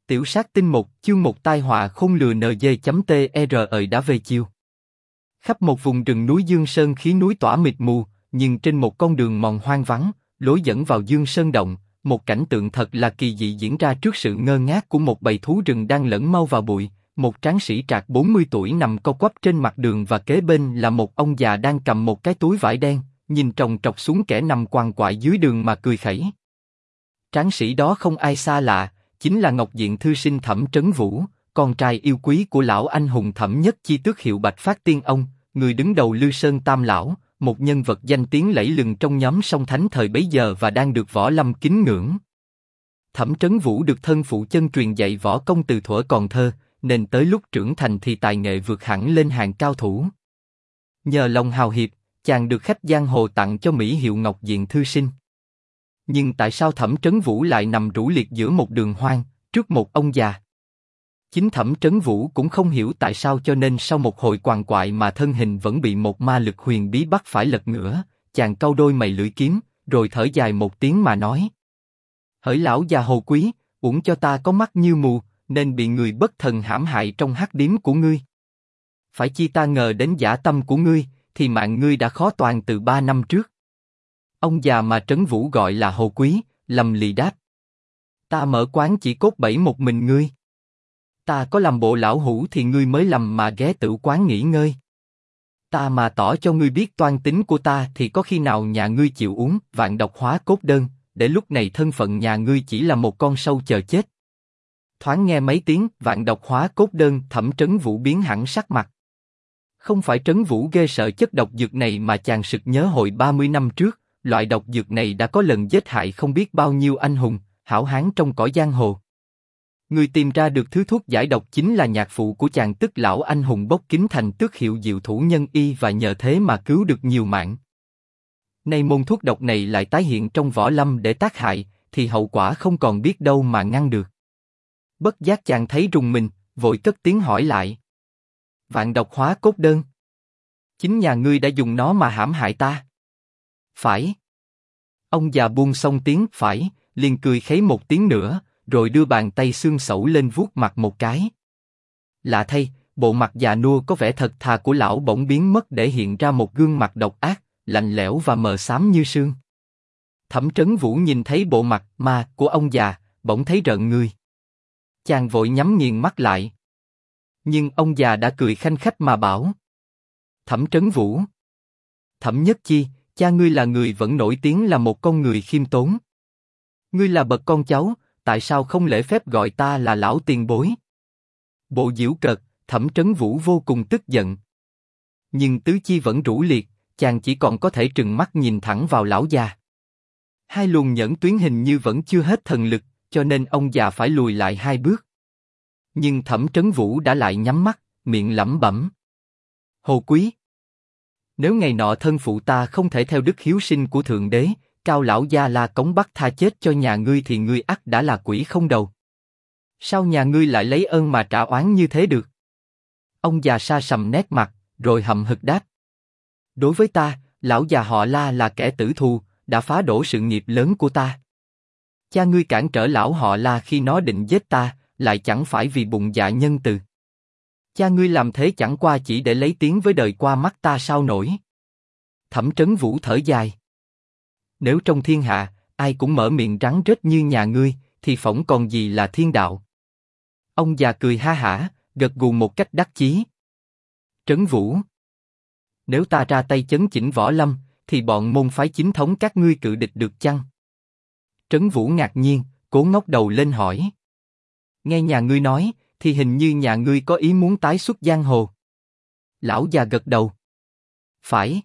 Tiểu sát tinh 1, chương 1 tai họa khôn lừa NG.TR đã về chiều. Khắp một vùng rừng núi Dương Sơn khí núi tỏa mịt mù, nhưng trên một con đường mòn hoang vắng, lối dẫn vào Dương Sơn Động, một cảnh tượng thật là kỳ dị diễn ra trước sự ngơ ngác của một bầy thú rừng đang lẫn mau vào bụi. Một tráng sĩ trạc 40 tuổi nằm co quắp trên mặt đường và kế bên là một ông già đang cầm một cái túi vải đen, nhìn trồng trọc xuống kẻ nằm quằn quại dưới đường mà cười khẩy. Tráng sĩ đó không ai xa lạ, chính là Ngọc Diện thư sinh Thẩm Trấn Vũ, con trai yêu quý của lão anh hùng Thẩm Nhất Chi tước hiệu Bạch Phát Tiên Ông, người đứng đầu Lư Sơn Tam Lão, một nhân vật danh tiếng lẫy lừng trong nhóm song thánh thời bấy giờ và đang được võ lâm kính ngưỡng. Thẩm Trấn Vũ được thân phụ chân truyền dạy võ công từ thuở còn thơ, nên tới lúc trưởng thành thì tài nghệ vượt hẳn lên hàng cao thủ. Nhờ lòng hào hiệp, chàng được khách giang hồ tặng cho mỹ hiệu Ngọc Diện thư sinh. Nhưng tại sao Thẩm Trấn Vũ lại nằm rũ liệt giữa một đường hoang, trước một ông già? Chính Thẩm Trấn Vũ cũng không hiểu tại sao, cho nên sau một hồi quằn quại mà thân hình vẫn bị một ma lực huyền bí bắt phải lật ngửa, chàng cau đôi mày lưỡi kiếm, rồi thở dài một tiếng mà nói: hỡi lão già hồ quý, uổng cho ta có mắt như mù, nên bị người bất thần hãm hại trong hắc điếm của ngươi. Phải chi ta ngờ đến dã tâm của ngươi, thì mạng ngươi đã khó toàn từ 3 năm trước. Ông già mà Trấn Vũ gọi là hồ quý, lầm lì đáp: ta mở quán chỉ cốt bẫy một mình ngươi. Ta có làm bộ lão hủ thì ngươi mới lầm mà ghé tửu quán nghỉ ngơi. Ta mà tỏ cho ngươi biết toan tính của ta thì có khi nào nhà ngươi chịu uống vạn độc hóa cốt đơn, để lúc này thân phận nhà ngươi chỉ là một con sâu chờ chết. Thoáng nghe mấy tiếng vạn độc hóa cốt đơn, Thẩm Trấn Vũ biến hẳn sắc mặt. Không phải Trấn Vũ ghê sợ chất độc dược này mà chàng sực nhớ hồi 30 năm trước, loại độc dược này đã có lần giết hại không biết bao nhiêu anh hùng, hảo hán trong cõi giang hồ. Người tìm ra được thứ thuốc giải độc chính là nhạc phụ của chàng, tức lão anh hùng bốc kính thành tước hiệu Diệu Thủ Nhân Y, và nhờ thế mà cứu được nhiều mạng. Nay môn thuốc độc này lại tái hiện trong võ lâm để tác hại, thì hậu quả không còn biết đâu mà ngăn được. Bất giác chàng thấy rùng mình, vội cất tiếng hỏi lại: vạn độc hóa cốt đơn? Chính nhà ngươi đã dùng nó mà hãm hại ta? Phải. Ông già buông xong tiếng phải, liền cười khấy một tiếng nữa, rồi đưa bàn tay xương sẩu lên vuốt mặt một cái. Lạ thay, bộ mặt già nua có vẻ thật thà của lão bỗng biến mất để hiện ra một gương mặt độc ác, lạnh lẽo và mờ xám như sương. Thẩm Trấn Vũ nhìn thấy bộ mặt ma của ông già, bỗng thấy rợn người. Chàng vội nhắm nghiền mắt lại. Nhưng ông già đã cười khanh khách mà bảo: Thẩm Trấn Vũ, Thẩm Nhất Chi, cha ngươi là người vẫn nổi tiếng là một con người khiêm tốn. Ngươi là bậc con cháu, tại sao không lễ phép gọi ta là lão tiền bối? Bộ giễu cợt, Thẩm Trấn Vũ vô cùng tức giận. Nhưng tứ chi vẫn rũ liệt, chàng chỉ còn có thể trừng mắt nhìn thẳng vào lão già. Hai luồng nhẫn tuyến hình như vẫn chưa hết thần lực, cho nên ông già phải lùi lại 2 bước. Nhưng Thẩm Trấn Vũ đã lại nhắm mắt, miệng lẩm bẩm: hồ quý, nếu ngày nọ thân phụ ta không thể theo đức hiếu sinh của thượng đế, Cao lão gia La cống bắt tha chết cho nhà ngươi thì ngươi ắt đã là quỷ không đầu. Sao nhà ngươi lại lấy ơn mà trả oán như thế được? Ông già sa sầm nét mặt, rồi hậm hực đáp: đối với ta, lão già họ La là kẻ tử thù, đã phá đổ sự nghiệp lớn của ta. Cha ngươi cản trở lão họ La khi nó định giết ta, lại chẳng phải vì bụng dạ nhân từ. Cha ngươi làm thế chẳng qua chỉ để lấy tiếng với đời qua mắt ta sao nổi. Thẩm Trấn Vũ thở dài: nếu trong thiên hạ, ai cũng mở miệng rắn rết như nhà ngươi, thì phỏng còn gì là thiên đạo. Ông già cười ha hả, gật gù một cách đắc chí. Trấn Vũ, nếu ta ra tay chấn chỉnh võ lâm, thì bọn môn phái chính thống các ngươi cự địch được chăng? Trấn Vũ ngạc nhiên, cố ngóc đầu lên hỏi: nghe nhà ngươi nói, thì hình như nhà ngươi có ý muốn tái xuất giang hồ. Lão già gật đầu: phải.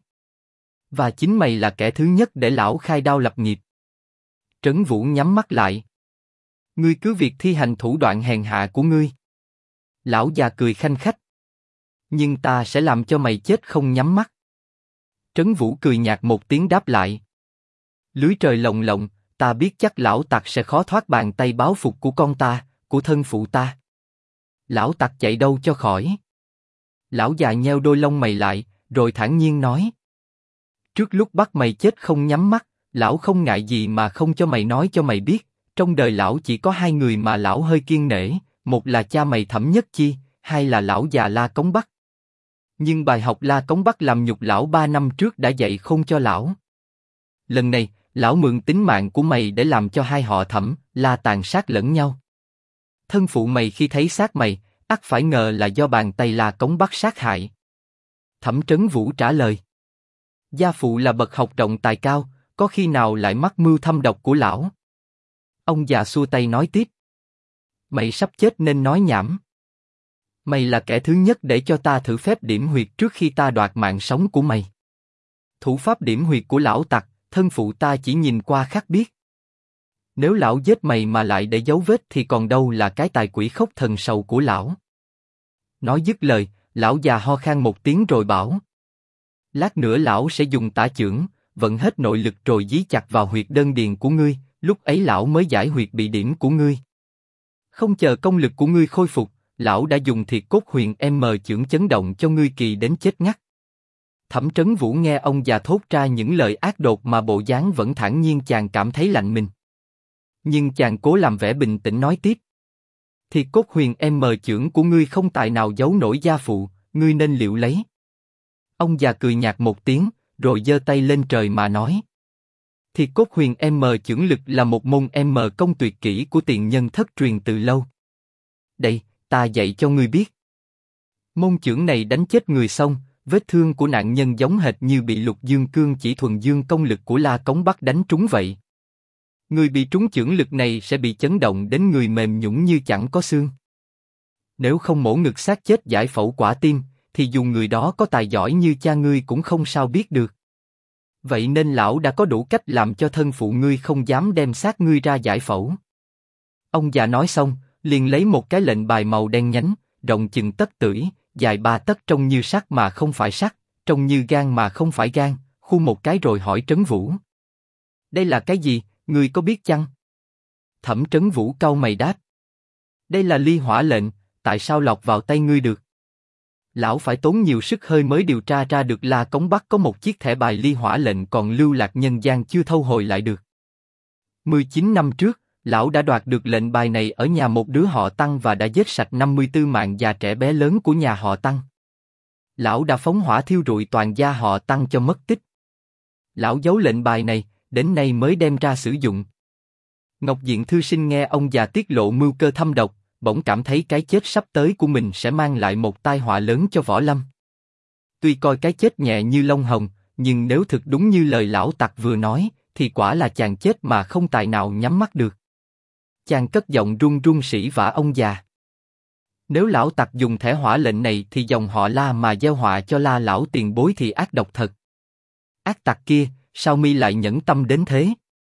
Và chính mày là kẻ thứ nhất để lão khai đao lập nghiệp. Trấn Vũ nhắm mắt lại: ngươi cứ việc thi hành thủ đoạn hèn hạ của ngươi. Lão già cười khanh khách: nhưng ta sẽ làm cho mày chết không nhắm mắt. Trấn Vũ cười nhạt một tiếng đáp lại: lưới trời lồng lộng, ta biết chắc lão tặc sẽ khó thoát bàn tay báo phục của con ta, của thân phụ ta. Lão tặc chạy đâu cho khỏi? Lão già nheo đôi lông mày lại, rồi thản nhiên nói: trước lúc bắt mày chết không nhắm mắt, lão không ngại gì mà không cho mày nói cho mày biết, trong đời lão chỉ có hai người mà lão hơi kiêng nể, một là cha mày Thẩm Nhất Chi, hai là lão già La Cống Bắc. Nhưng bài học La Cống Bắc làm nhục lão 3 năm trước đã dạy khôn cho lão. Lần này, lão mượn tính mạng của mày để làm cho hai họ Thẩm, La tàn sát lẫn nhau. Thân phụ mày khi thấy xác mày, ắt phải ngờ là do bàn tay La Cống Bắc sát hại. Thẩm Trấn Vũ trả lời. Gia phụ là bậc học rộng tài cao, có khi nào lại mắc mưu thâm độc của lão? Ông già xua tay nói tiếp. Mày sắp chết nên nói nhảm. Mày là kẻ thứ nhất để cho ta thử phép điểm huyệt trước khi ta đoạt mạng sống của mày. Thủ pháp điểm huyệt của lão tặc, thân phụ ta chỉ nhìn qua khắc biết. Nếu lão giết mày mà lại để dấu vết thì còn đâu là cái tài quỷ khốc thần sầu của lão. Nói dứt lời, lão già ho khan một tiếng rồi bảo. Lát nữa lão sẽ dùng tả chưởng, vận hết nội lực rồi dí chặt vào huyệt đơn điền của ngươi, lúc ấy lão mới giải huyệt bị điểm của ngươi. Không chờ công lực của ngươi khôi phục, lão đã dùng Thiệt Cốt Huyền M chưởng chấn động cho ngươi kỳ đến chết ngắt. Thẩm Trấn Vũ nghe ông già thốt ra những lời ác độc mà bộ dáng vẫn thản nhiên, chàng cảm thấy lạnh mình. Nhưng chàng cố làm vẻ bình tĩnh nói tiếp. Thiệt Cốt Huyền M chưởng của ngươi không tài nào giấu nổi gia phụ, ngươi nên liệu lấy. Ông già cười nhạt một tiếng, rồi giơ tay lên trời mà nói. Thiệt Cốt Huyền M chưởng lực là một môn M công tuyệt kỹ của tiền nhân thất truyền từ lâu. Đây, ta dạy cho ngươi biết. Môn chưởng này đánh chết người xong, vết thương của nạn nhân giống hệt như bị Lục Dương Cương chỉ thuần dương công lực của La Cống Bắc đánh trúng vậy. Người bị trúng chưởng lực này sẽ bị chấn động đến người mềm nhũn như chẳng có xương. Nếu không mổ ngực xác chết giải phẫu quả tim, thì dù người đó có tài giỏi như cha ngươi cũng không sao biết được. Vậy nên lão đã có đủ cách làm cho thân phụ ngươi không dám đem xác ngươi ra giải phẫu. Ông già nói xong, liền lấy một cái lệnh bài màu đen nhánh, rộng chừng tấc tưởi, dài 3 tấc, trông như sắt mà không phải sắt, trông như gan mà không phải gan, khu một cái rồi hỏi Trấn Vũ. Đây là cái gì, ngươi có biết chăng? Thẩm Trấn Vũ cau mày đáp. Đây là ly hỏa lệnh, tại sao lọt vào tay ngươi được? Lão phải tốn nhiều sức hơi mới điều tra ra được La Cống Bắc có một chiếc thẻ bài ly hỏa lệnh còn lưu lạc nhân gian chưa thâu hồi lại được. 19 năm trước, lão đã đoạt được lệnh bài này ở nhà một đứa họ Tăng và đã giết sạch 54 mạng già trẻ bé lớn của nhà họ Tăng. Lão đã phóng hỏa thiêu rụi toàn gia họ Tăng cho mất tích. Lão giấu lệnh bài này, đến nay mới đem ra sử dụng. Ngọc Diện thư sinh nghe ông già tiết lộ mưu cơ thâm độc, bỗng cảm thấy cái chết sắp tới của mình sẽ mang lại một tai họa lớn cho Võ Lâm. Tuy coi cái chết nhẹ như lông hồng, nhưng nếu thực đúng như lời lão tặc vừa nói, thì quả là chàng chết mà không tài nào nhắm mắt được. Chàng cất giọng run run sỉ vả ông già. Nếu lão tặc dùng thẻ hỏa lệnh này thì dòng họ La mà gieo họa cho La lão tiền bối thì ác độc thật. Ác tặc kia, sao mi lại nhẫn tâm đến thế?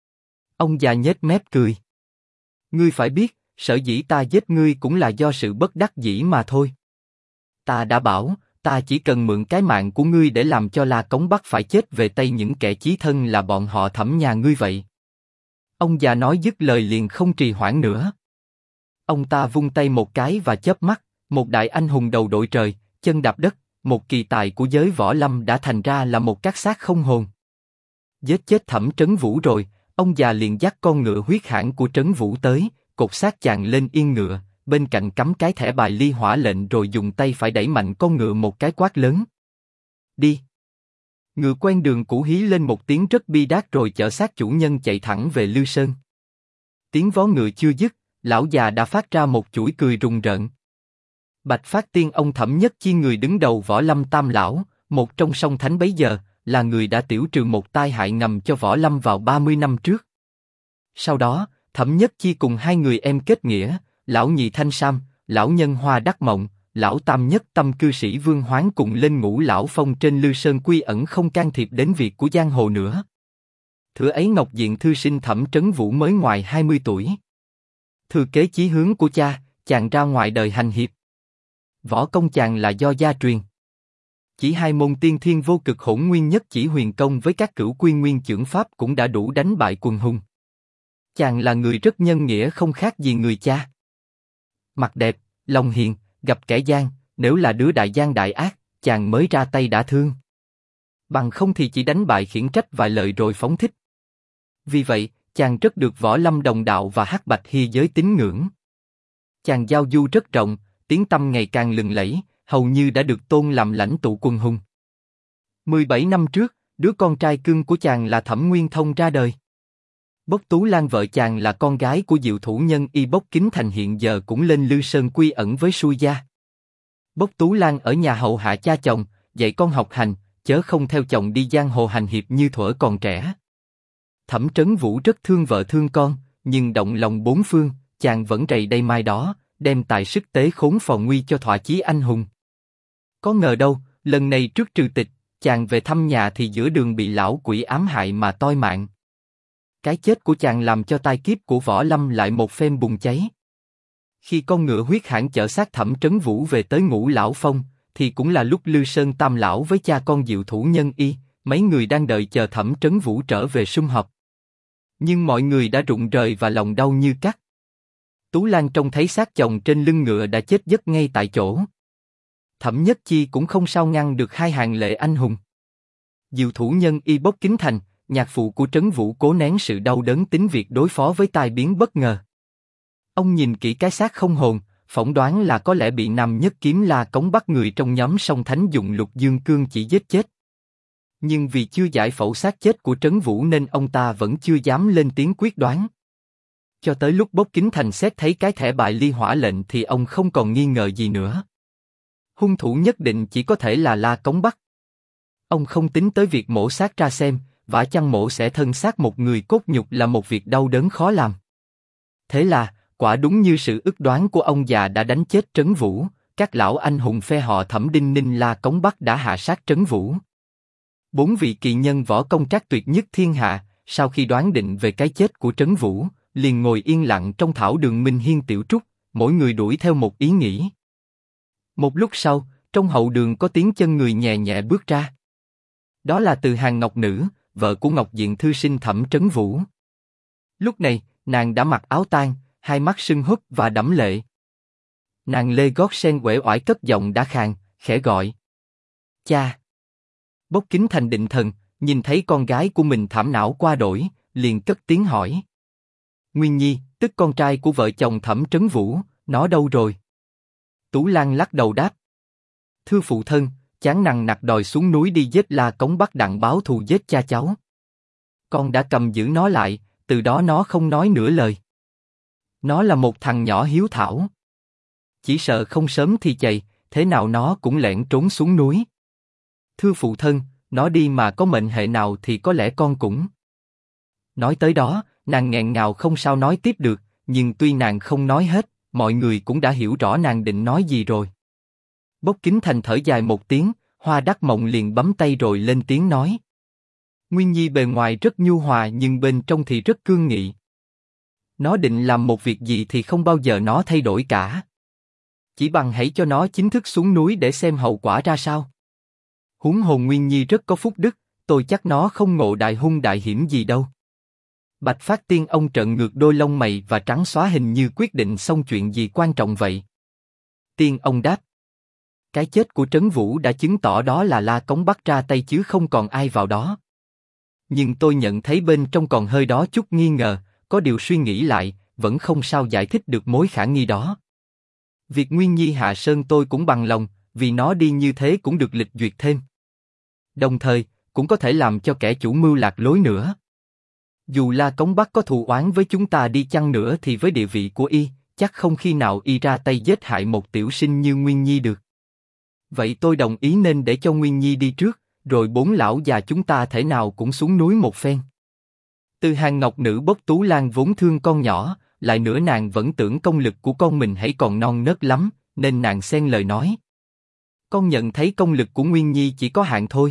Ông già nhếch mép cười. Ngươi phải biết, sở dĩ ta giết ngươi cũng là do sự bất đắc dĩ mà thôi. Ta đã bảo, ta chỉ cần mượn cái mạng của ngươi để làm cho La Cống Bắc phải chết về tay những kẻ chí thân là bọn họ Thẩm nhà ngươi vậy. Ông già nói dứt lời liền không trì hoãn nữa. Ông ta vung tay một cái và chớp mắt, một đại anh hùng đầu đội trời, chân đạp đất, một kỳ tài của giới võ lâm đã thành ra là một cát xác không hồn. Giết chết Thẩm Trấn Vũ rồi, ông già liền dắt con ngựa huyết hãn của Trấn Vũ tới, cột xác chàng lên yên ngựa, bên cạnh cắm cái thẻ bài ly hỏa lệnh rồi dùng tay phải đẩy mạnh con ngựa một cái quát lớn. Đi! Ngựa quen đường cũ hí lên một tiếng rất bi đát rồi chở xác chủ nhân chạy thẳng về Lư Sơn. Tiếng vó ngựa chưa dứt, lão già đã phát ra một chuỗi cười rùng rợn. Bạch Phát Tiên ông Thẩm Nhất Chi người đứng đầu Võ Lâm Tam lão, một trong song thánh bấy giờ, là người đã tiểu trừ một tai hại ngầm cho Võ Lâm vào 30 năm trước. Sau đó, Thẩm Nhất Chi cùng hai người em kết nghĩa, lão nhị Thanh Sam, lão nhân Hoa Đắc Mộng, lão tam nhất tâm cư sĩ Vương Hoán cùng lên Ngũ lão phong trên Lư Sơn quy ẩn không can thiệp đến việc của giang hồ nữa. Thửa ấy Ngọc Diện thư sinh Thẩm Trấn Vũ mới ngoài 20 tuổi. Thừa kế chí hướng của cha, chàng ra ngoài đời hành hiệp. Võ công chàng là do gia truyền. Chỉ hai môn tiên thiên vô cực hỗn nguyên nhất chỉ huyền công với các cửu quy nguyên chưởng pháp cũng đã đủ đánh bại quần hùng. Chàng là người rất nhân nghĩa không khác gì người cha. Mặt đẹp, lòng hiền, gặp kẻ gian, nếu là đứa đại gian đại ác, chàng mới ra tay đã thương. Bằng không thì chỉ đánh bại khiển trách vài lời rồi phóng thích. Vì vậy, chàng rất được Võ Lâm đồng đạo và Hắc Bạch Hy giới tín ngưỡng. Chàng giao du rất rộng, tiếng tăm ngày càng lừng lẫy, hầu như đã được tôn làm lãnh tụ quân hùng. 17 năm trước, đứa con trai cưng của chàng là Thẩm Nguyên Thông ra đời. Bốc Tú Lan vợ chàng là con gái của diệu thủ nhân y Bốc Kính Thành hiện giờ cũng lên Lư Sơn quy ẩn với Sui gia. Bốc Tú Lan ở nhà hầu hạ cha chồng, dạy con học hành, chớ không theo chồng đi giang hồ hành hiệp như thuở còn trẻ. Thẩm Trấn Vũ rất thương vợ thương con, nhưng động lòng bốn phương, chàng vẫn rầy đây mai đó, đem tài sức tế khốn phò nguy cho thỏa chí anh hùng. Có ngờ đâu, lần này trước trừ tịch, chàng về thăm nhà thì giữa đường bị lão quỷ ám hại mà toi mạng. Cái chết của chàng làm cho tai kiếp của Võ Lâm lại một phen bùng cháy. Khi con ngựa huyết hãn chở xác Thẩm Trấn Vũ về tới Ngũ Lão Phong, thì cũng là lúc Lư Sơn Tam lão với cha con diệu thủ nhân y, mấy người đang đợi chờ Thẩm Trấn Vũ trở về sum họp. Nhưng mọi người đã rụng rời và lòng đau như cắt. Tú Lan trông thấy xác chồng trên lưng ngựa đã chết giấc ngay tại chỗ. Thẩm Nhất Chi cũng không sao ngăn được hai hàng lệ anh hùng. Diệu thủ nhân y Bốc Kính Thành, nhạc phụ của Trấn Vũ cố nén sự đau đớn tính việc đối phó với tai biến bất ngờ. Ông nhìn kỹ cái xác không hồn, phỏng đoán là có lẽ bị Nam Nhất Kiếm La Cống bắt người trong nhóm Song Thánh dùng Lục Dương Cương chỉ giết chết. Nhưng vì chưa giải phẫu xác chết của Trấn Vũ nên ông ta vẫn chưa dám lên tiếng quyết đoán. Cho tới lúc Bốc Kính Thành xét thấy cái thẻ bài ly hỏa lệnh thì ông không còn nghi ngờ gì nữa. Hung thủ nhất định chỉ có thể là La Cống Bắc. Ông không tính tới việc mổ xác ra xem, vả chăng mổ xẻ thân xác một người cốt nhục là một việc đau đớn khó làm. Thế là, quả đúng như sự ước đoán của ông già đã đánh chết Trấn Vũ, các lão anh hùng phe họ Thẩm Đinh Ninh La Cống Bắc đã hạ sát Trấn Vũ. 4 vị kỳ nhân võ công trác tuyệt nhất thiên hạ, sau khi đoán định về cái chết của Trấn Vũ, liền ngồi yên lặng trong thảo đường Minh Hiên Tiểu Trúc, mỗi người đuổi theo một ý nghĩ. Một lúc sau, trong hậu đường có tiếng chân người nhẹ nhẹ bước ra. Đó là Từ Hàng Ngọc Nữ, vợ của Ngọc Diện thư sinh Thẩm Trấn Vũ. Lúc này, nàng đã mặc áo tang, hai mắt sưng húp và đẫm lệ. Nàng lê gót sen uể oải cất giọng đã khàn, khẽ gọi: "Cha." Bốc Kính Thành định thần, nhìn thấy con gái của mình thảm não qua đổi, liền cất tiếng hỏi: "Nguyên Nhi, tức con trai của vợ chồng Thẩm Trấn Vũ, nó đâu rồi?" Tú Lan lắc đầu đáp: "Thưa phụ thân, chán nằng nặc đòi xuống núi đi giết La Cống Bắc đặng báo thù giết cha cháu. Con đã cầm giữ nó lại, từ đó nó không nói nửa lời. Nó là một thằng nhỏ hiếu thảo. Chỉ sợ không sớm thì chày, thế nào nó cũng lẻn trốn xuống núi. Thưa phụ thân, nó đi mà có mệnh hệ nào thì có lẽ con cũng." Nói tới đó, nàng nghẹn ngào không sao nói tiếp được, nhưng tuy nàng không nói hết, mọi người cũng đã hiểu rõ nàng định nói gì rồi. Bốc Kính Thành thở dài một tiếng, Hoa Đắc Mộng liền bấm tay rồi lên tiếng nói: "Nguyên Nhi bề ngoài rất nhu hòa nhưng bên trong thì rất cương nghị. Nó định làm một việc gì thì không bao giờ nó thay đổi cả. Chỉ bằng hãy cho nó chính thức xuống núi để xem hậu quả ra sao. Huống hồ Nguyên Nhi rất có phúc đức, tôi chắc nó không ngộ đại hung đại hiểm gì đâu." Bạch Phát Tiên ông trợn ngược đôi lông mày và trắng xóa hình như quyết định xong chuyện gì quan trọng vậy. Tiên ông đáp: "Cái chết của Trấn Vũ đã chứng tỏ đó là La Cống Bắc ra tay chứ không còn ai vào đó. Nhưng tôi nhận thấy bên trong còn hơi đó chút nghi ngờ, có điều suy nghĩ lại, vẫn không sao giải thích được mối khả nghi đó. Việc Nguyên Nhi hạ sơn tôi cũng bằng lòng, vì nó đi như thế cũng được lịch duyệt thêm. Đồng thời, cũng có thể làm cho kẻ chủ mưu lạc lối nữa. Dù La Cống Bắc có thù oán với chúng ta đi chăng nữa thì với địa vị của y, chắc không khi nào y ra tay giết hại một tiểu sinh như Nguyên Nhi được. Vậy tôi đồng ý nên để cho Nguyên Nhi đi trước, rồi 4 lão già chúng ta thể nào cũng xuống núi một phen." Từ Hàng Ngọc Nữ Bốc Tú Lan vốn thương con nhỏ, lại nữa nàng vẫn tưởng công lực của con mình hãy còn non nớt lắm, nên nàng xen lời nói: "Con nhận thấy công lực của Nguyên Nhi chỉ có hạn thôi.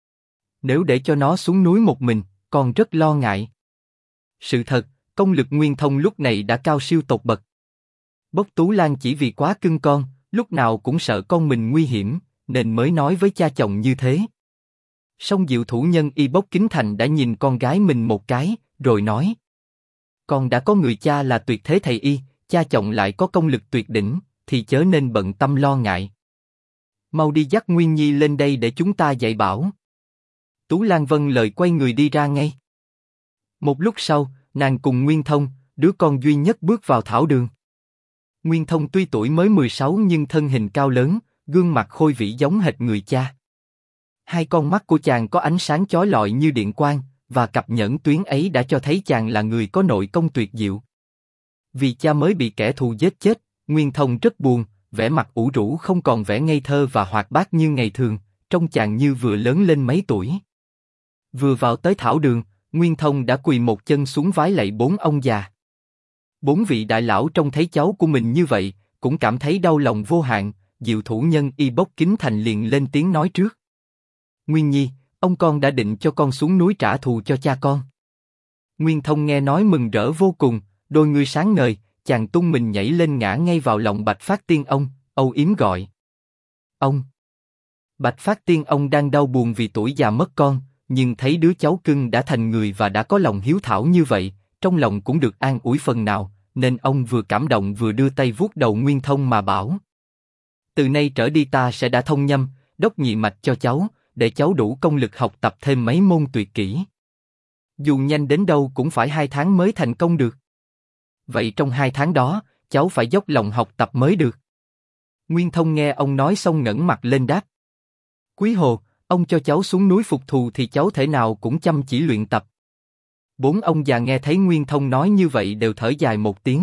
Nếu để cho nó xuống núi một mình, con rất lo ngại. Sự thật, công lực Nguyên Thông lúc này đã cao siêu tột bậc. Bốc Tú Lan chỉ vì quá cưng con, lúc nào cũng sợ con mình nguy hiểm, nên mới nói với cha chồng như thế." Song diệu thủ nhân y Bốc Kính Thành đã nhìn con gái mình một cái, rồi nói: "Con đã có người cha là tuyệt thế thầy y, cha chồng lại có công lực tuyệt đỉnh, thì chớ nên bận tâm lo ngại. Mau đi dắt Nguyên Nhi lên đây để chúng ta dạy bảo." Tú Lan vâng lời quay người đi ra ngay. Một lúc sau, nàng cùng Nguyên Thông, đứa con duy nhất bước vào thảo đường. Nguyên Thông tuy tuổi mới 16 nhưng thân hình cao lớn, gương mặt khôi vĩ giống hệt người cha. Hai con mắt của chàng có ánh sáng chói lọi như điện quang, và cặp nhẫn tuyến ấy đã cho thấy chàng là người có nội công tuyệt diệu. Vì cha mới bị kẻ thù giết chết, Nguyên Thông rất buồn, vẻ mặt ủ rũ không còn vẻ ngây thơ và hoạt bát như ngày thường, trông chàng như vừa lớn lên mấy tuổi. Vừa vào tới thảo đường, Nguyên Thông đã quỳ một chân xuống vái lạy bốn ông già. Bốn vị đại lão trông thấy cháu của mình như vậy, cũng cảm thấy đau lòng vô hạn. Diệu thủ nhân Y Bốc Kính Thành liền lên tiếng nói trước. Nguyên Nhi, ông con đã định cho con xuống núi trả thù cho cha con. Nguyên Thông nghe nói mừng rỡ vô cùng, đôi ngươi sáng ngời, chàng tung mình nhảy lên ngã ngay vào lòng Bạch Phát Tiên Ông, âu yếm gọi. Ông! Bạch Phát Tiên Ông đang đau buồn vì tuổi già mất con, nhưng thấy đứa cháu cưng đã thành người và đã có lòng hiếu thảo như vậy, trong lòng cũng được an ủi phần nào, nên ông vừa cảm động vừa đưa tay vuốt đầu Nguyên Thông mà bảo. Từ nay trở đi ta sẽ đã thông nhâm, đốc nhị mạch cho cháu, để cháu đủ công lực học tập thêm mấy môn tuyệt kỹ. Dù nhanh đến đâu cũng phải 2 tháng mới thành công được. Vậy trong 2 tháng đó, cháu phải dốc lòng học tập mới được. Nguyên Thông nghe ông nói xong ngẩng mặt lên đáp. Quý Hồ, ông cho cháu xuống núi phục thù thì cháu thể nào cũng chăm chỉ luyện tập. Bốn ông già nghe thấy Nguyên Thông nói như vậy đều thở dài một tiếng.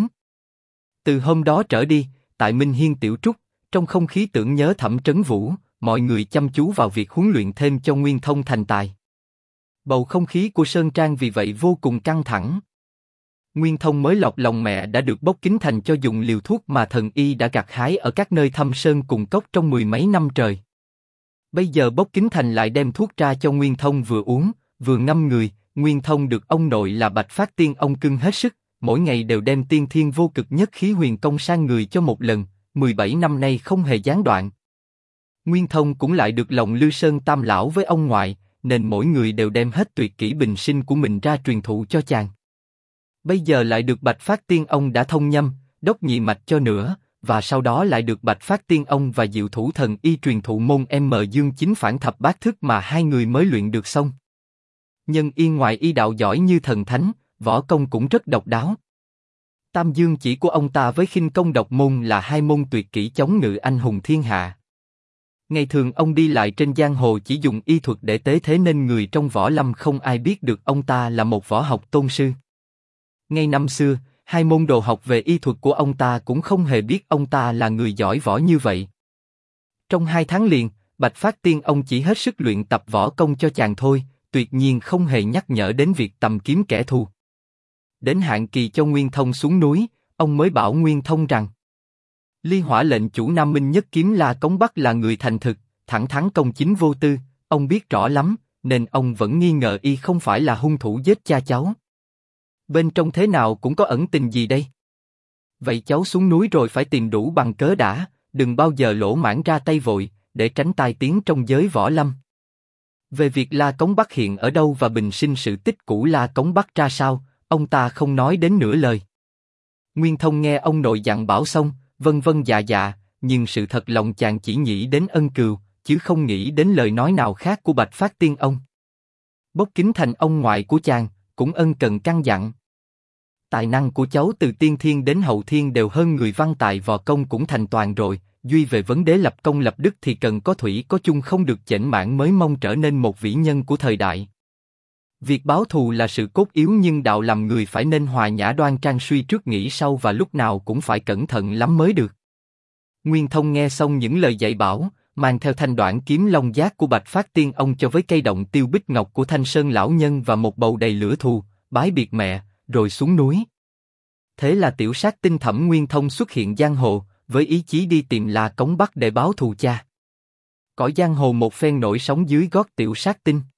Từ hôm đó trở đi, tại Minh Hiên Tiểu Trúc, trong không khí tưởng nhớ Thẩm Trấn Vũ, mọi người chăm chú vào việc huấn luyện thêm cho Nguyên Thông thành tài. Bầu không khí của Sơn Trang vì vậy vô cùng căng thẳng. Nguyên Thông mới lọt lòng mẹ đã được Bốc Kính Thành cho dùng liều thuốc mà thần y đã gặt hái ở các nơi thâm sơn cùng cốc trong 10 mấy năm trời. Bây giờ Bốc Kính Thành lại đem thuốc ra cho Nguyên Thông vừa uống, vừa ngâm người. Nguyên Thông được ông nội là Bạch Phát Tiên Ông cưng hết sức, mỗi ngày đều đem tiên thiên vô cực nhất khí huyền công sang người cho một lần, 17 năm nay không hề gián đoạn. Nguyên Thông cũng lại được lòng Lư Sơn Tam lão với ông ngoại, nên mỗi người đều đem hết tuyệt kỹ bình sinh của mình ra truyền thụ cho chàng. Bây giờ lại được Bạch Phát Tiên Ông đã thông nhâm, đốc nhị mạch cho nữa, và sau đó lại được Bạch Phát Tiên Ông và Diệu Thủ Thần Y truyền thụ môn Dương Chính Phản Thập Bát Thức mà hai người mới luyện được xong. Nhân y ngoài y đạo giỏi như thần thánh, võ công cũng rất độc đáo. Tam Dương chỉ của ông ta với khinh công độc môn là 2 môn tuyệt kỹ chống ngự anh hùng thiên hạ. Ngày thường ông đi lại trên giang hồ chỉ dùng y thuật để tế thế nên người trong võ lâm không ai biết được ông ta là một võ học tôn sư. Ngay năm xưa, 2 môn đồ học về y thuật của ông ta cũng không hề biết ông ta là người giỏi võ như vậy. Trong 2 tháng liền, Bạch Phát Tiên Ông chỉ hết sức luyện tập võ công cho chàng thôi, tuyệt nhiên không hề nhắc nhở đến việc tầm kiếm kẻ thù. Đến hạn kỳ cho Nguyên Thông xuống núi, ông mới bảo Nguyên Thông rằng Ly Hỏa lệnh chủ Nam Minh Nhất Kiếm La Cống Bắc là người thành thực, thẳng thắn công chính vô tư, ông biết rõ lắm, nên ông vẫn nghi ngờ y không phải là hung thủ giết cha cháu. Bên trong thế nào cũng có ẩn tình gì đây? Vậy cháu xuống núi rồi phải tìm đủ bằng cớ đã, đừng bao giờ lỗ mãng ra tay vội, để tránh tai tiếng trong giới võ lâm. Về việc La Cống Bắc hiện ở đâu và bình sinh sự tích cũ La Cống Bắc ra sao, ông ta không nói đến nửa lời. Nguyên Thông nghe ông nội dặn bảo xong, vân vân dạ dạ, nhưng sự thật lòng chàng chỉ nghĩ đến ân cừu, chứ không nghĩ đến lời nói nào khác của Bạch Phát Tiên Ông. Bốc Kính Thành ông ngoại của chàng, cũng ân cần căn dặn. Tài năng của cháu từ tiên thiên đến hậu thiên đều hơn người văn tài võ công cũng thành toàn rồi, duy về vấn đề lập công lập đức thì cần có thủy có chung không được chểnh mãn mới mong trở nên một vĩ nhân của thời đại. Việc báo thù là sự cốt yếu nhưng đạo làm người phải nên hòa nhã đoan trang suy trước nghĩ sau và lúc nào cũng phải cẩn thận lắm mới được. Nguyên Thông nghe xong những lời dạy bảo, mang theo thanh đoạn kiếm long giác của Bạch Phát Tiên Ông cho với cây động tiêu bích ngọc của Thanh Sơn lão nhân và một bầu đầy lửa thù, bái biệt mẹ, rồi xuống núi. Thế là tiểu sát tinh Thẩm Nguyên Thông xuất hiện giang hồ, với ý chí đi tìm La Cống Bắc để báo thù cha. Cõi giang hồ một phen nổi sóng dưới gót tiểu sát tinh.